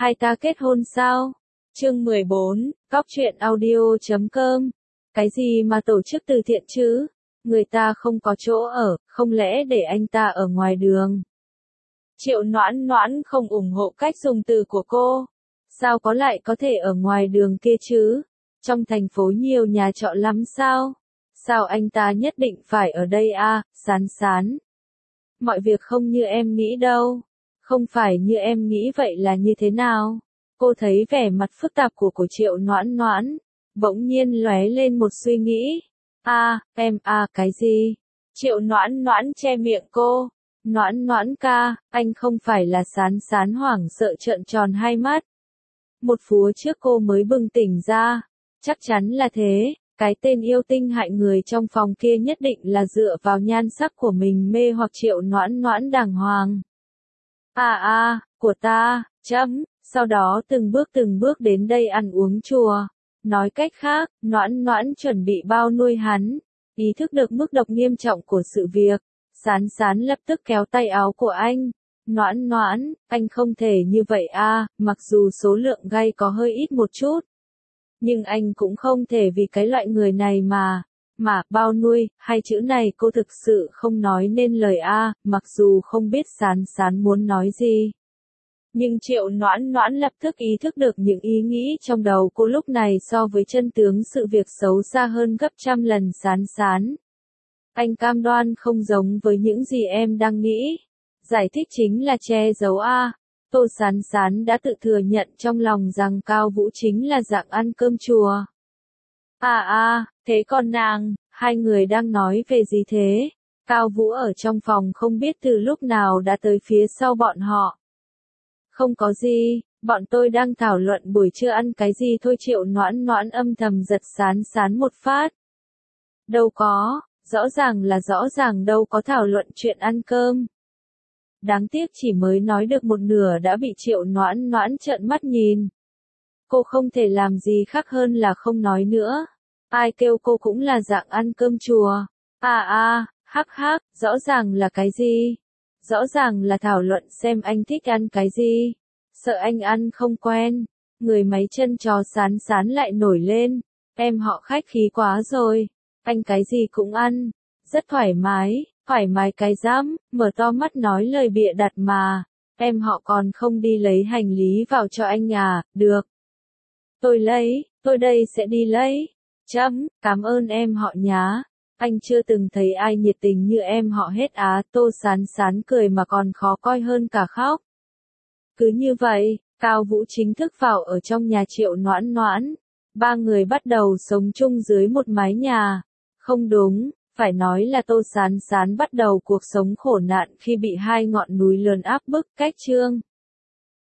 Hai ta kết hôn sao? Chương 14, Góc truyện audio.com. Cái gì mà tổ chức từ thiện chứ? Người ta không có chỗ ở, không lẽ để anh ta ở ngoài đường? Triệu Noãn Noãn không ủng hộ cách dùng từ của cô. Sao có lại có thể ở ngoài đường kia chứ? Trong thành phố nhiều nhà trọ lắm sao? Sao anh ta nhất định phải ở đây à, Sán Sán? Mọi việc không như em nghĩ đâu. Không phải như em nghĩ vậy là như thế nào? Cô thấy vẻ mặt phức tạp của Triệu Noãn Noãn, bỗng nhiên lóe lên một suy nghĩ. Cái gì? Triệu Noãn Noãn che miệng cô. Noãn Noãn ca, anh không phải là Sán Sán hoảng sợ trợn tròn hai mắt. Một phút trước cô mới bừng tỉnh ra. Chắc chắn là thế, cái tên yêu tinh hại người trong phòng kia nhất định là dựa vào nhan sắc của mình mê hoặc Triệu Noãn Noãn đàng hoàng. Của ta, sau đó từng bước đến đây ăn uống chùa. Nói cách khác, Noãn Noãn chuẩn bị bao nuôi hắn. Ý thức được mức độc nghiêm trọng của sự việc, Sán Sán lập tức kéo tay áo của anh. Noãn Noãn, anh không thể như vậy mặc dù số lượng gay có hơi ít một chút. Nhưng anh cũng không thể vì cái loại người này mà bao nuôi, hai chữ này cô thực sự không nói nên lời mặc dù không biết Sán Sán muốn nói gì. Nhưng Triệu Noãn Noãn lập tức ý thức được những ý nghĩ trong đầu cô lúc này so với chân tướng sự việc xấu xa hơn gấp trăm lần. Sán Sán, anh cam đoan không giống với những gì em đang nghĩ. Giải thích chính là che giấu Tô Sán Sán đã tự thừa nhận trong lòng rằng Cao Vũ chính là dạng ăn cơm chùa. Thế còn nàng, hai người đang nói về gì thế? Cao Vũ ở trong phòng không biết từ lúc nào đã tới phía sau bọn họ. Không có gì, bọn tôi đang thảo luận buổi trưa ăn cái gì thôi. Triệu Noãn Noãn âm thầm giật Sán Sán một phát. Đâu có, rõ ràng đâu có thảo luận chuyện ăn cơm. Đáng tiếc chỉ mới nói được một nửa đã bị Triệu Noãn Noãn trợn mắt nhìn. Cô không thể làm gì khác hơn là không nói nữa. Ai kêu cô cũng là dạng ăn cơm chùa. Rõ ràng là cái gì? Rõ ràng là thảo luận xem anh thích ăn cái gì. Sợ anh ăn không quen. Người máy chân chó Sán Sán lại nổi lên. Em họ khách khí quá rồi. Anh cái gì cũng ăn. Rất thoải mái cái dám, mở to mắt nói lời bịa đặt mà. Em họ còn không đi lấy hành lý vào cho anh được. Tôi đây sẽ đi lấy. Cảm ơn em họ nhá. Anh chưa từng thấy ai nhiệt tình như em họ hết Tô Sán Sán cười mà còn khó coi hơn cả khóc. Cứ như vậy, Cao Vũ chính thức vào ở trong nhà Triệu Noãn Noãn. Ba người bắt đầu sống chung dưới một mái nhà. Không đúng, phải nói là Tô Sán Sán bắt đầu cuộc sống khổ nạn khi bị hai ngọn núi lớn áp bức. Cách chương